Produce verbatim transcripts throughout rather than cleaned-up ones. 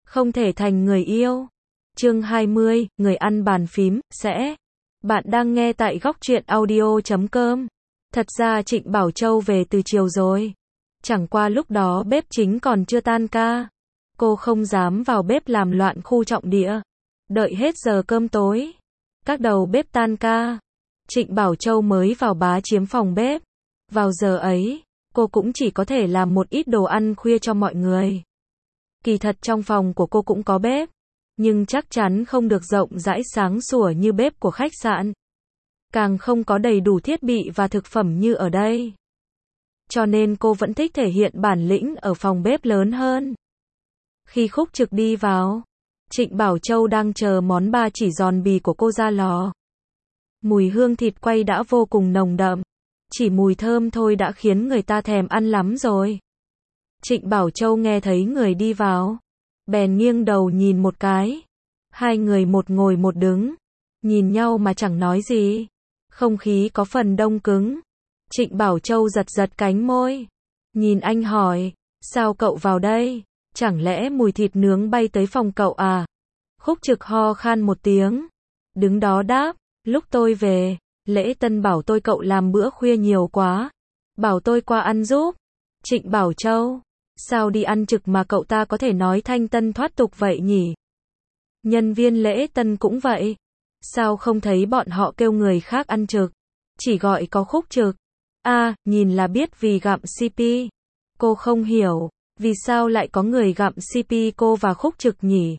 không thể thành người yêu. Chương hai mươi, người ăn bàn phím, sẽ. Bạn đang nghe tại góc truyện audio chấm com. Thật ra Trịnh Bảo Châu về từ chiều rồi. Chẳng qua lúc đó bếp chính còn chưa tan ca. Cô không dám vào bếp làm loạn khu trọng địa. Đợi hết giờ cơm tối. Các đầu bếp tan ca. Trịnh Bảo Châu mới vào bá chiếm phòng bếp. Vào giờ ấy, cô cũng chỉ có thể làm một ít đồ ăn khuya cho mọi người. Kỳ thật trong phòng của cô cũng có bếp, nhưng chắc chắn không được rộng rãi sáng sủa như bếp của khách sạn. Càng không có đầy đủ thiết bị và thực phẩm như ở đây. Cho nên cô vẫn thích thể hiện bản lĩnh ở phòng bếp lớn hơn. Khi Khúc Trực đi vào, Trịnh Bảo Châu đang chờ món ba chỉ giòn bì của cô ra lò. Mùi hương thịt quay đã vô cùng nồng đậm. Chỉ mùi thơm thôi đã khiến người ta thèm ăn lắm rồi. Trịnh Bảo Châu nghe thấy người đi vào, bèn nghiêng đầu nhìn một cái. Hai người một ngồi một đứng, nhìn nhau mà chẳng nói gì. Không khí có phần đông cứng. Trịnh Bảo Châu giật giật cánh môi, nhìn anh hỏi, sao cậu vào đây? Chẳng lẽ mùi thịt nướng bay tới phòng cậu à? Khúc Trực ho khan một tiếng, đứng đó đáp, lúc tôi về, Lễ Tân bảo tôi cậu làm bữa khuya nhiều quá, bảo tôi qua ăn giúp. Trịnh Bảo Châu, sao đi ăn trực mà cậu ta có thể nói thanh tân thoát tục vậy nhỉ? Nhân viên Lễ Tân cũng vậy, sao không thấy bọn họ kêu người khác ăn trực, chỉ gọi có Khúc Trực. A, à, nhìn là biết vì gặm xê pê. Cô không hiểu, vì sao lại có người gặm xê pê cô và Khúc Trực nhỉ?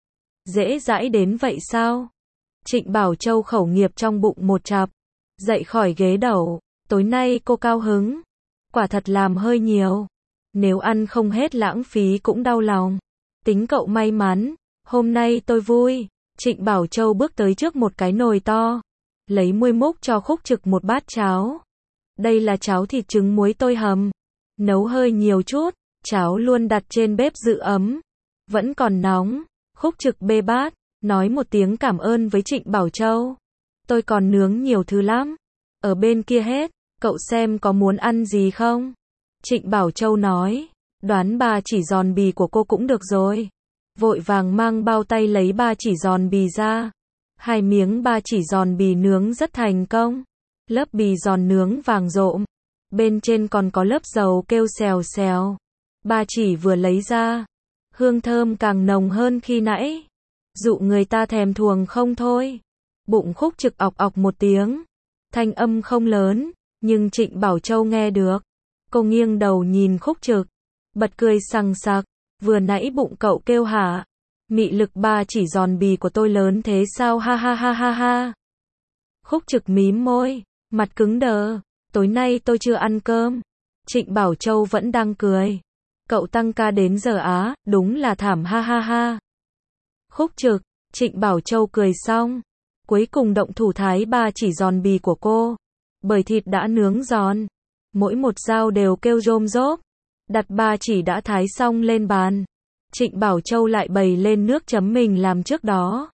Dễ dãi đến vậy sao? Trịnh Bảo Châu khẩu nghiệp trong bụng một chặp, dậy khỏi ghế đầu, tối nay cô cao hứng, quả thật làm hơi nhiều, nếu ăn không hết lãng phí cũng đau lòng. Tính cậu may mắn, hôm nay tôi vui. Trịnh Bảo Châu bước tới trước một cái nồi to, lấy muôi múc cho Khúc Trực một bát cháo. Đây là cháo thịt trứng muối tôi hầm, nấu hơi nhiều chút, cháo luôn đặt trên bếp giữ ấm, vẫn còn nóng. Khúc Trực bê bát, nói một tiếng cảm ơn với Trịnh Bảo Châu. Tôi còn nướng nhiều thứ lắm, ở bên kia hết, cậu xem có muốn ăn gì không? Trịnh Bảo Châu nói, đoán ba chỉ giòn bì của cô cũng được rồi. Vội vàng mang bao tay lấy ba chỉ giòn bì ra. Hai miếng ba chỉ giòn bì nướng rất thành công. Lớp bì giòn nướng vàng rộm, bên trên còn có lớp dầu kêu xèo xèo. Ba chỉ vừa lấy ra, hương thơm càng nồng hơn khi nãy, dụ người ta thèm thuồng không thôi. Bụng Khúc Trực ọc ọc một tiếng, thanh âm không lớn, nhưng Trịnh Bảo Châu nghe được. Cô nghiêng đầu nhìn Khúc Trực, bật cười sằng sặc, vừa nãy bụng cậu kêu hả? Mị lực ba chỉ giòn bì của tôi lớn thế sao, ha ha ha ha ha. Khúc Trực mím môi, mặt cứng đờ, tối nay tôi chưa ăn cơm. Trịnh Bảo Châu vẫn đang cười, cậu tăng ca đến giờ á, đúng là thảm, ha ha ha. Khúc Trực, Trịnh Bảo Châu cười xong, cuối cùng động thủ thái ba chỉ giòn bì của cô, bởi thịt đã nướng giòn, mỗi một dao đều kêu rôm rốp. Đặt ba chỉ đã thái xong lên bàn, Trịnh Bảo Châu lại bày lên nước chấm mình làm trước đó.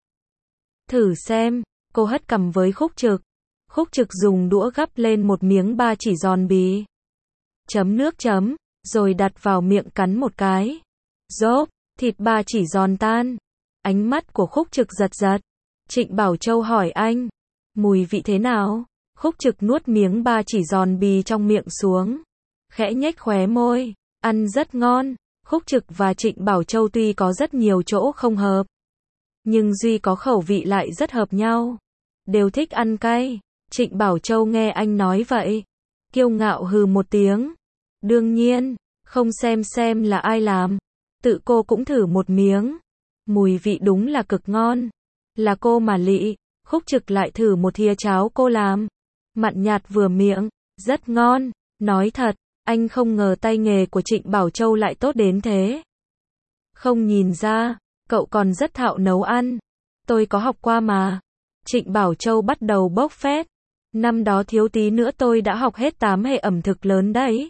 Thử xem, cô hất cằm với Khúc Trực. Khúc Trực dùng đũa gắp lên một miếng ba chỉ giòn bì, chấm nước chấm, rồi đặt vào miệng cắn một cái. Rốp, thịt ba chỉ giòn tan. Ánh mắt của Khúc Trực giật giật. Trịnh Bảo Châu hỏi anh, mùi vị thế nào? Khúc Trực nuốt miếng ba chỉ giòn bì trong miệng xuống, khẽ nhếch khóe môi, ăn rất ngon. Khúc Trực và Trịnh Bảo Châu tuy có rất nhiều chỗ không hợp, nhưng duy có khẩu vị lại rất hợp nhau, đều thích ăn cay. Trịnh Bảo Châu nghe anh nói vậy, kiêu ngạo hừ một tiếng. Đương nhiên, không xem xem là ai làm, tự cô cũng thử một miếng. Mùi vị đúng là cực ngon, là cô mà lị. Khúc Trực lại thử một thìa cháo cô làm, mặn nhạt vừa miệng, rất ngon. Nói thật, anh không ngờ tay nghề của Trịnh Bảo Châu lại tốt đến thế. Không nhìn ra, cậu còn rất thạo nấu ăn. Tôi có học qua mà. Trịnh Bảo Châu bắt đầu bốc phét. Năm đó thiếu tí nữa tôi đã học hết tám hệ ẩm thực lớn đấy.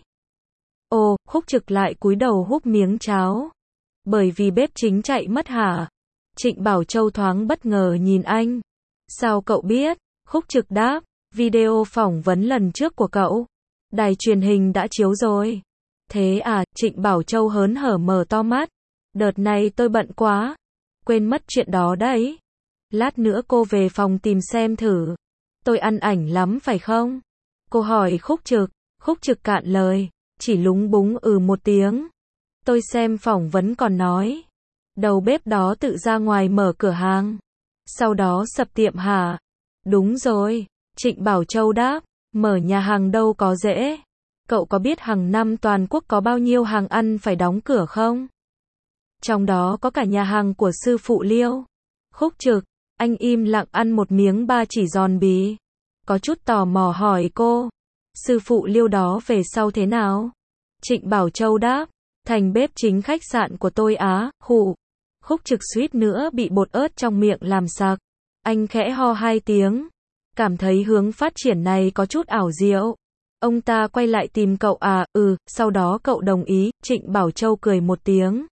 Ồ, Khúc Trực lại cúi đầu húp miếng cháo. Bởi vì bếp chính chạy mất hả? Trịnh Bảo Châu thoáng bất ngờ nhìn anh. Sao cậu biết? Khúc Trực đáp, video phỏng vấn lần trước của cậu, đài truyền hình đã chiếu rồi. Thế à? Trịnh Bảo Châu hớn hở mở to mắt. Đợt này tôi bận quá, quên mất chuyện đó đấy. Lát nữa cô về phòng tìm xem thử. Tôi ăn ảnh lắm phải không? Cô hỏi Khúc Trực. Khúc Trực cạn lời, chỉ lúng búng ừ một tiếng. Tôi xem phỏng vấn còn nói, đầu bếp đó tự ra ngoài mở cửa hàng, sau đó sập tiệm hả? Đúng rồi, Trịnh Bảo Châu đáp, mở nhà hàng đâu có dễ. Cậu có biết hàng năm toàn quốc có bao nhiêu hàng ăn phải đóng cửa không? Trong đó có cả nhà hàng của sư phụ Liêu. Khúc Trực, anh im lặng ăn một miếng ba chỉ giòn bí. Có chút tò mò hỏi cô, sư phụ Liêu đó về sau thế nào? Trịnh Bảo Châu đáp, thành bếp chính khách sạn của tôi á, hụ. Khúc Trực suýt nữa bị bột ớt trong miệng làm sặc. Anh khẽ ho hai tiếng, cảm thấy hướng phát triển này có chút ảo diệu. Ông ta quay lại tìm cậu à, ừ, sau đó cậu đồng ý. Trịnh Bảo Châu cười một tiếng.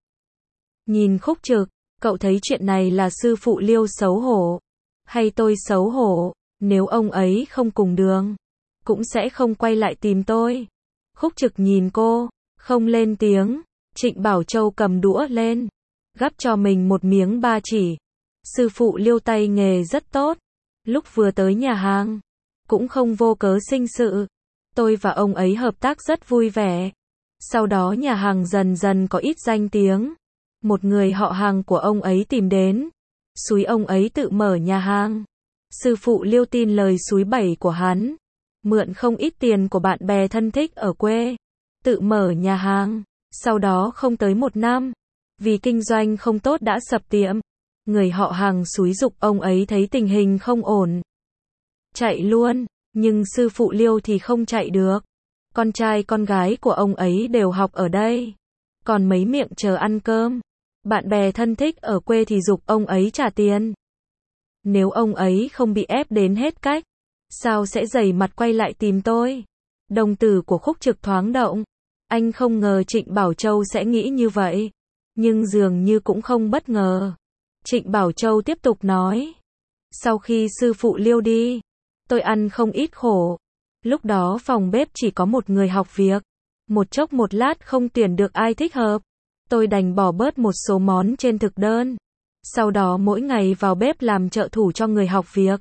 Nhìn Khúc Trực, cậu thấy chuyện này là sư phụ Liêu xấu hổ, hay tôi xấu hổ? Nếu ông ấy không cùng đường, cũng sẽ không quay lại tìm tôi. Khúc Trực nhìn cô, không lên tiếng. Trịnh Bảo Châu cầm đũa lên, gắp cho mình một miếng ba chỉ. Sư phụ Liêu tay nghề rất tốt. Lúc vừa tới nhà hàng, cũng không vô cớ sinh sự. Tôi và ông ấy hợp tác rất vui vẻ. Sau đó nhà hàng dần dần có ít danh tiếng. Một người họ hàng của ông ấy tìm đến, xúi ông ấy tự mở nhà hàng. Sư phụ Liêu tin lời xúi bẩy của hắn, mượn không ít tiền của bạn bè thân thích ở quê, tự mở nhà hàng. Sau đó không tới một năm, vì kinh doanh không tốt đã sập tiệm. Người họ hàng xúi giục ông ấy thấy tình hình không ổn, chạy luôn. Nhưng sư phụ Liêu thì không chạy được. Con trai con gái của ông ấy đều học ở đây, còn mấy miệng chờ ăn cơm. Bạn bè thân thích ở quê thì giục ông ấy trả tiền. Nếu ông ấy không bị ép đến hết cách, sao sẽ dày mặt quay lại tìm tôi? Đồng tử của Khúc Trực thoáng động. Anh không ngờ Trịnh Bảo Châu sẽ nghĩ như vậy, nhưng dường như cũng không bất ngờ. Trịnh Bảo Châu tiếp tục nói, sau khi sư phụ Liêu đi, tôi ăn không ít khổ. Lúc đó phòng bếp chỉ có một người học việc, một chốc một lát không tuyển được ai thích hợp. Tôi đành bỏ bớt một số món trên thực đơn. Sau đó mỗi ngày vào bếp làm trợ thủ cho người học việc.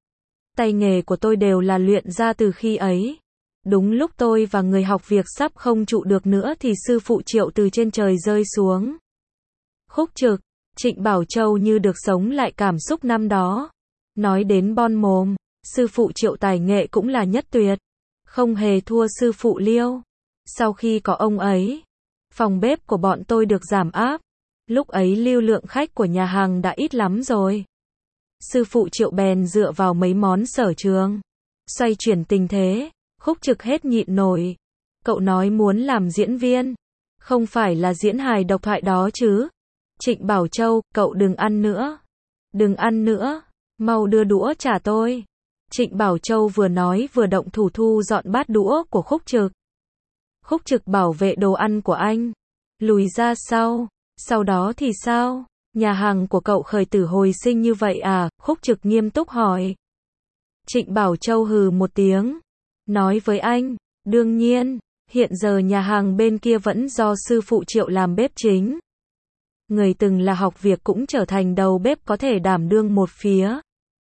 Tay nghề của tôi đều là luyện ra từ khi ấy. Đúng lúc tôi và người học việc sắp không trụ được nữa thì sư phụ Triệu từ trên trời rơi xuống. Khúc Trực, Trịnh Bảo Châu như được sống lại cảm xúc năm đó. Nói đến bon mồm, sư phụ Triệu tài nghệ cũng là nhất tuyệt, không hề thua sư phụ Liêu. Sau khi có ông ấy, phòng bếp của bọn tôi được giảm áp. Lúc ấy lưu lượng khách của nhà hàng đã ít lắm rồi. Sư phụ Triệu bèn dựa vào mấy món sở trường, xoay chuyển tình thế. Khúc Trực hết nhịn nổi. Cậu nói muốn làm diễn viên, không phải là diễn hài độc thoại đó chứ? Trịnh Bảo Châu, cậu đừng ăn nữa. Đừng ăn nữa, mau đưa đũa trả tôi. Trịnh Bảo Châu vừa nói vừa động thủ thu dọn bát đũa của Khúc Trực. Khúc Trực bảo vệ đồ ăn của anh, lùi ra sau. Sau đó thì sao? Nhà hàng của cậu khởi tử hồi sinh như vậy à? Khúc Trực nghiêm túc hỏi. Trịnh Bảo Châu hừ một tiếng, nói với anh, đương nhiên, hiện giờ nhà hàng bên kia vẫn do sư phụ Triệu làm bếp chính. Người từng là học việc cũng trở thành đầu bếp có thể đảm đương một phía.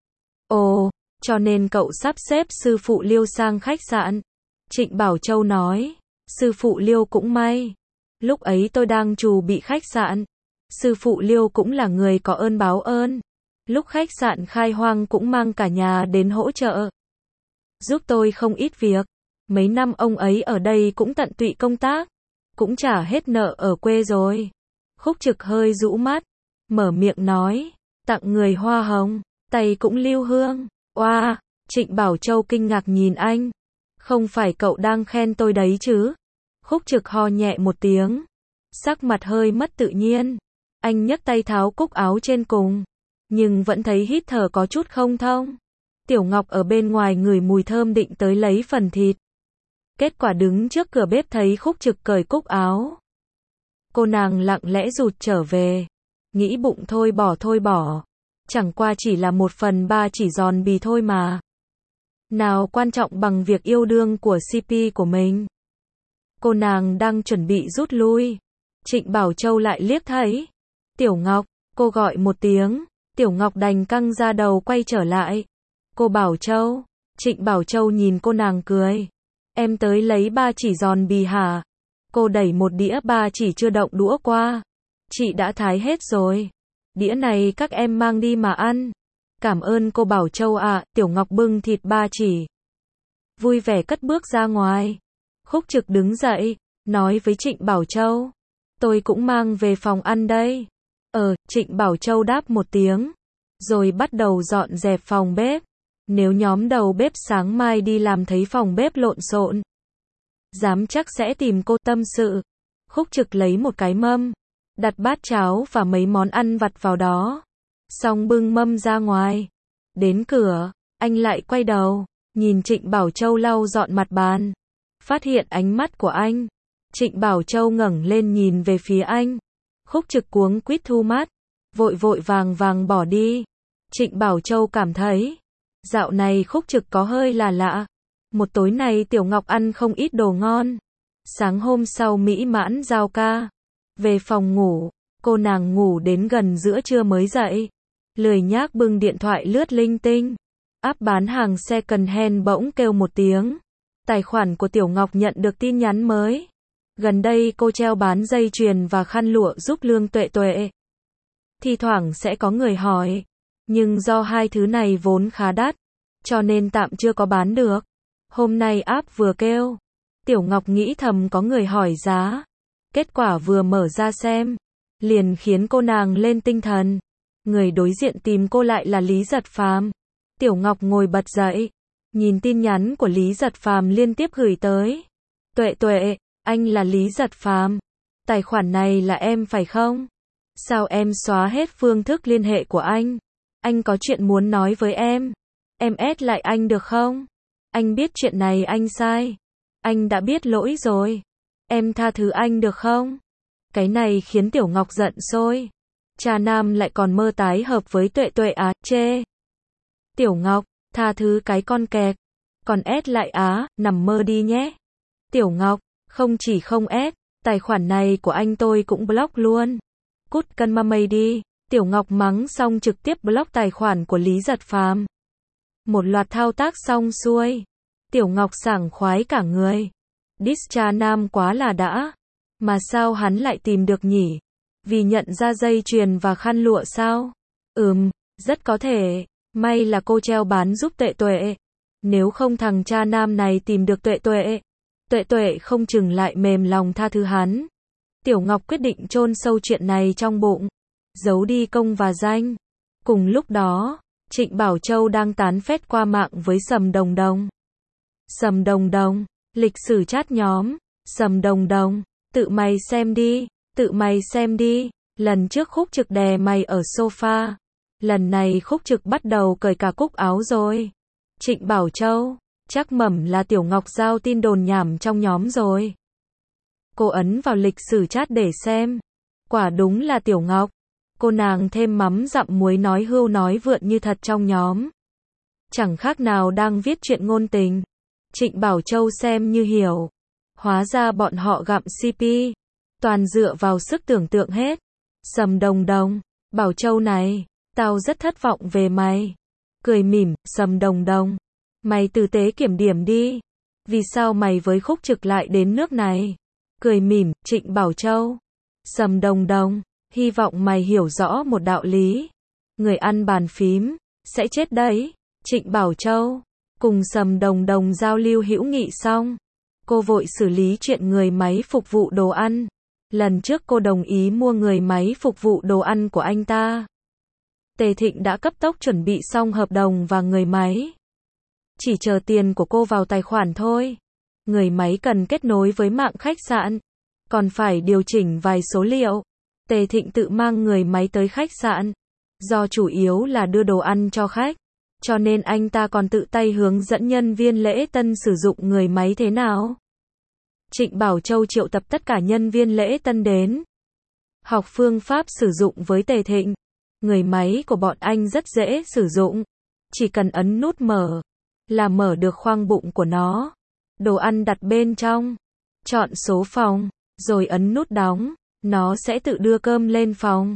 Ồ, cho nên cậu sắp xếp sư phụ Liêu sang khách sạn. Trịnh Bảo Châu nói, sư phụ Liêu cũng may. Lúc ấy tôi đang trù bị khách sạn. Sư phụ Liêu cũng là người có ơn báo ơn. Lúc khách sạn khai hoang cũng mang cả nhà đến hỗ trợ, giúp tôi không ít việc. Mấy năm ông ấy ở đây cũng tận tụy công tác, cũng trả hết nợ ở quê rồi. Khúc Trực hơi rũ mắt, mở miệng nói, tặng người hoa hồng, tay cũng lưu hương. Oa, Trịnh Bảo Châu kinh ngạc nhìn anh. Không phải cậu đang khen tôi đấy chứ? Khúc Trực ho nhẹ một tiếng, sắc mặt hơi mất tự nhiên. Anh nhấc tay tháo cúc áo trên cùng, nhưng vẫn thấy hít thở có chút không thông. Tiểu Ngọc ở bên ngoài ngửi mùi thơm định tới lấy phần thịt. Kết quả đứng trước cửa bếp thấy Khúc Trực cởi cúc áo. Cô nàng lặng lẽ rụt trở về, nghĩ bụng thôi bỏ thôi bỏ. Chẳng qua chỉ là một phần ba chỉ giòn bì thôi mà. Nào quan trọng bằng việc yêu đương của xê pê của mình. Cô nàng đang chuẩn bị rút lui. Trịnh Bảo Châu lại liếc thấy, Tiểu Ngọc, cô gọi một tiếng, Tiểu Ngọc đành căng ra đầu quay trở lại. Cô Bảo Châu, Trịnh Bảo Châu nhìn cô nàng cười. Em tới lấy ba chỉ giòn bì hả? Cô đẩy một đĩa ba chỉ chưa động đũa qua. Chị đã thái hết rồi. Đĩa này các em mang đi mà ăn. Cảm ơn cô Bảo Châu ạ. Tiểu Ngọc bưng thịt ba chỉ, vui vẻ cất bước ra ngoài. Khúc Trực đứng dậy, nói với Trịnh Bảo Châu. Tôi cũng mang về phòng ăn đây. Ờ, Trịnh Bảo Châu đáp một tiếng, rồi bắt đầu dọn dẹp phòng bếp. Nếu nhóm đầu bếp sáng mai đi làm thấy phòng bếp lộn xộn, dám chắc sẽ tìm cô tâm sự. Khúc Trực lấy một cái mâm, đặt bát cháo và mấy món ăn vặt vào đó. Xong bưng mâm ra ngoài. Đến cửa, anh lại quay đầu, nhìn Trịnh Bảo Châu lau dọn mặt bàn. Phát hiện ánh mắt của anh, Trịnh Bảo Châu ngẩng lên nhìn về phía anh. Khúc Trực cuống quýt thu mắt, vội vội vàng vàng bỏ đi. Trịnh Bảo Châu cảm thấy, dạo này Khúc Trực có hơi là lạ. Một tối này Tiểu Ngọc ăn không ít đồ ngon. Sáng hôm sau mỹ mãn giao ca. Về phòng ngủ, cô nàng ngủ đến gần giữa trưa mới dậy. Lười nhác bưng điện thoại lướt linh tinh. App bán hàng second hand bỗng kêu một tiếng. Tài khoản của Tiểu Ngọc nhận được tin nhắn mới. Gần đây cô treo bán dây chuyền và khăn lụa giúp Lương Tuệ Tuệ. Thi thoảng sẽ có người hỏi. Nhưng do hai thứ này vốn khá đắt, cho nên tạm chưa có bán được. Hôm nay app vừa kêu. Tiểu Ngọc nghĩ thầm có người hỏi giá. Kết quả vừa mở ra xem, liền khiến cô nàng lên tinh thần. Người đối diện tìm cô lại là Lý Giật Phàm. Tiểu Ngọc ngồi bật dậy, nhìn tin nhắn của Lý Giật Phàm liên tiếp gửi tới. Tuệ Tuệ, anh là Lý Giật Phàm. Tài khoản này là em phải không? Sao em xóa hết phương thức liên hệ của anh? Anh có chuyện muốn nói với em. Em ét lại anh được không? Anh biết chuyện này anh sai. Anh đã biết lỗi rồi. Em tha thứ anh được không? Cái này khiến Tiểu Ngọc giận sôi. Cha nam lại còn mơ tái hợp với Tuệ Tuệ á, chê. Tiểu Ngọc, tha thứ cái con kẹt. Còn ét lại á, nằm mơ đi nhé. Tiểu Ngọc, không chỉ không ét, tài khoản này của anh tôi cũng block luôn. Cút cân ma mây đi. Tiểu Ngọc mắng xong trực tiếp block tài khoản của Lý Giật Phàm. Một loạt thao tác xong xuôi. Tiểu Ngọc sảng khoái cả người. Diss cha nam quá là đã. Mà sao hắn lại tìm được nhỉ? Vì nhận ra dây chuyền và khăn lụa sao? Ừm, rất có thể. May là cô treo bán giúp Tuệ Tuệ. Nếu không thằng cha nam này tìm được Tuệ Tuệ, Tuệ Tuệ không chừng lại mềm lòng tha thứ hắn. Tiểu Ngọc quyết định chôn sâu chuyện này trong bụng, giấu đi công và danh. Cùng lúc đó, Trịnh Bảo Châu đang tán phét qua mạng với Sầm Đồng Đồng. Sầm Đồng Đồng, lịch sử chat nhóm. Sầm Đồng Đồng, tự mày xem đi, tự mày xem đi. Lần trước Khúc Trực đè mày ở sofa. Lần này Khúc Trực bắt đầu cởi cả cúc áo rồi. Trịnh Bảo Châu, chắc mẩm là Tiểu Ngọc giao tin đồn nhảm trong nhóm rồi. Cô ấn vào lịch sử chat để xem. Quả đúng là Tiểu Ngọc. Cô nàng thêm mắm dặm muối nói hưu nói vượn như thật trong nhóm. Chẳng khác nào đang viết chuyện ngôn tình. Trịnh Bảo Châu xem như hiểu. Hóa ra bọn họ gặm xê pê. Toàn dựa vào sức tưởng tượng hết. Sầm Đồng Đồng, Bảo Châu này, tao rất thất vọng về mày. Cười mỉm, Sầm Đồng Đồng. Mày tử tế kiểm điểm đi. Vì sao mày với Khúc Trực lại đến nước này? Cười mỉm, Trịnh Bảo Châu. Sầm Đồng Đồng, hy vọng mày hiểu rõ một đạo lý. Người ăn bàn phím, sẽ chết đấy. Trịnh Bảo Châu, cùng Sầm Đồng Đồng giao lưu hữu nghị xong. Cô vội xử lý chuyện người máy phục vụ đồ ăn. Lần trước cô đồng ý mua người máy phục vụ đồ ăn của anh ta. Tề Thịnh đã cấp tốc chuẩn bị xong hợp đồng và người máy. Chỉ chờ tiền của cô vào tài khoản thôi. Người máy cần kết nối với mạng khách sạn, còn phải điều chỉnh vài số liệu. Tề Thịnh tự mang người máy tới khách sạn. Do chủ yếu là đưa đồ ăn cho khách, cho nên anh ta còn tự tay hướng dẫn nhân viên lễ tân sử dụng người máy thế nào. Trịnh Bảo Châu triệu tập tất cả nhân viên lễ tân đến. Học phương pháp sử dụng với Tề Thịnh. Người máy của bọn anh rất dễ sử dụng. Chỉ cần ấn nút mở, là mở được khoang bụng của nó. Đồ ăn đặt bên trong. Chọn số phòng, rồi ấn nút đóng. Nó sẽ tự đưa cơm lên phòng.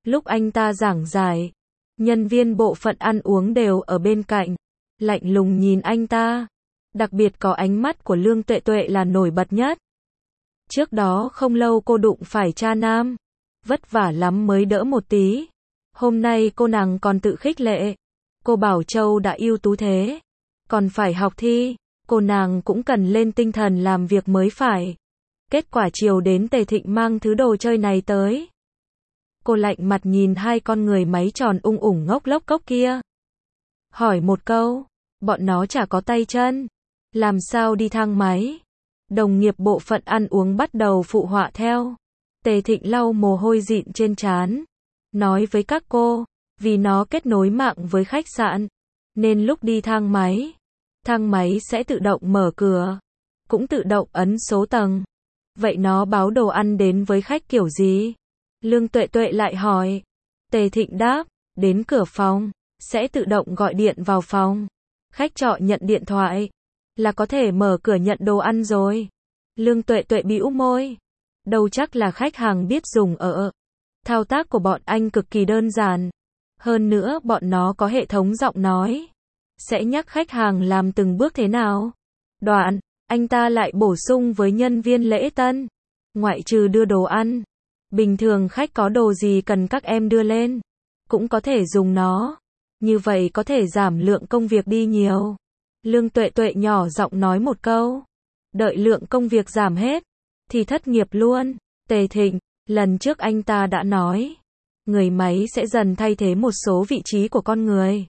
Lúc anh ta giảng giải, nhân viên bộ phận ăn uống đều ở bên cạnh, lạnh lùng nhìn anh ta. Đặc biệt có ánh mắt của Lương Tuệ Tuệ là nổi bật nhất. Trước đó không lâu cô đụng phải cha nam, vất vả lắm mới đỡ một tí. Hôm nay cô nàng còn tự khích lệ, cô Bảo Châu đã ưu tú thế, còn phải học thi, cô nàng cũng cần lên tinh thần làm việc mới phải. Kết quả chiều đến Tề Thịnh mang thứ đồ chơi này tới. Cô lạnh mặt nhìn hai con người máy tròn ung ủng ngốc lốc cốc kia. Hỏi một câu, bọn nó chả có tay chân, làm sao đi thang máy? Đồng nghiệp bộ phận ăn uống bắt đầu phụ họa theo. Tề Thịnh lau mồ hôi dịn trên trán, nói với các cô, vì nó kết nối mạng với khách sạn, nên lúc đi thang máy, thang máy sẽ tự động mở cửa, cũng tự động ấn số tầng. Vậy nó báo đồ ăn đến với khách kiểu gì? Lương Tuệ Tuệ lại hỏi. Tề Thịnh đáp, đến cửa phòng, sẽ tự động gọi điện vào phòng. Khách trọ nhận điện thoại, là có thể mở cửa nhận đồ ăn rồi. Lương Tuệ Tuệ bĩu môi. Đâu chắc là khách hàng biết dùng ở. Thao tác của bọn anh cực kỳ đơn giản. Hơn nữa bọn nó có hệ thống giọng nói. Sẽ nhắc khách hàng làm từng bước thế nào. Đoạn, anh ta lại bổ sung với nhân viên lễ tân. Ngoại trừ đưa đồ ăn, bình thường khách có đồ gì cần các em đưa lên, cũng có thể dùng nó. Như vậy có thể giảm lượng công việc đi nhiều. Lương Tuệ Tuệ nhỏ giọng nói một câu. Đợi lượng công việc giảm hết, thì thất nghiệp luôn. Tề Thịnh, lần trước anh ta đã nói, người máy sẽ dần thay thế một số vị trí của con người.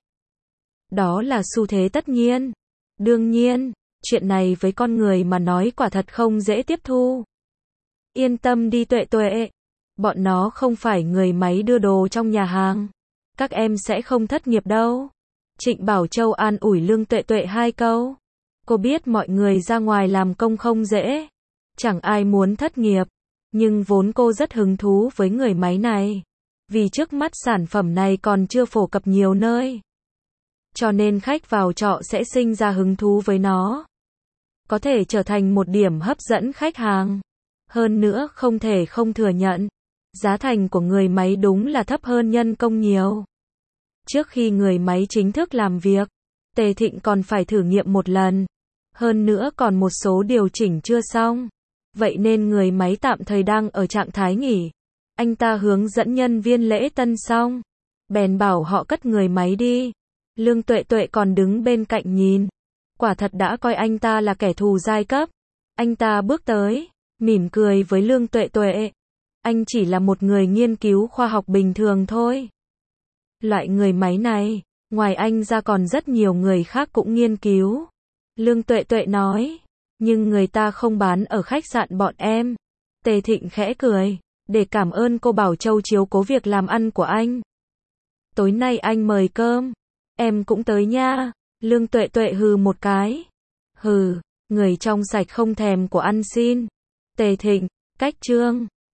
Đó là xu thế tất nhiên. Đương nhiên, chuyện này với con người mà nói quả thật không dễ tiếp thu. Yên tâm đi Tuệ Tuệ, bọn nó không phải người máy đưa đồ trong nhà hàng. Các em sẽ không thất nghiệp đâu. Trịnh Bảo Châu an ủi Lương Tuệ Tuệ hai câu. Cô biết mọi người ra ngoài làm công không dễ, chẳng ai muốn thất nghiệp, nhưng vốn cô rất hứng thú với người máy này, vì trước mắt sản phẩm này còn chưa phổ cập nhiều nơi. Cho nên khách vào trọ sẽ sinh ra hứng thú với nó. Có thể trở thành một điểm hấp dẫn khách hàng. Hơn nữa không thể không thừa nhận, giá thành của người máy đúng là thấp hơn nhân công nhiều. Trước khi người máy chính thức làm việc, Tề Thịnh còn phải thử nghiệm một lần. Hơn nữa còn một số điều chỉnh chưa xong. Vậy nên người máy tạm thời đang ở trạng thái nghỉ. Anh ta hướng dẫn nhân viên lễ tân xong, bèn bảo họ cất người máy đi. Lương Tuệ Tuệ còn đứng bên cạnh nhìn. Quả thật đã coi anh ta là kẻ thù giai cấp. Anh ta bước tới, mỉm cười với Lương Tuệ Tuệ. Anh chỉ là một người nghiên cứu khoa học bình thường thôi. Loại người máy này, ngoài anh ra còn rất nhiều người khác cũng nghiên cứu. Lương Tuệ Tuệ nói, nhưng người ta không bán ở khách sạn bọn em. Tề Thịnh khẽ cười, để cảm ơn cô Bảo Châu chiếu cố việc làm ăn của anh. Tối nay anh mời cơm, em cũng tới nha. Lương Tuệ Tuệ hừ một cái. Hừ, người trong sạch không thèm của ăn xin. Tề Thịnh, cách chương.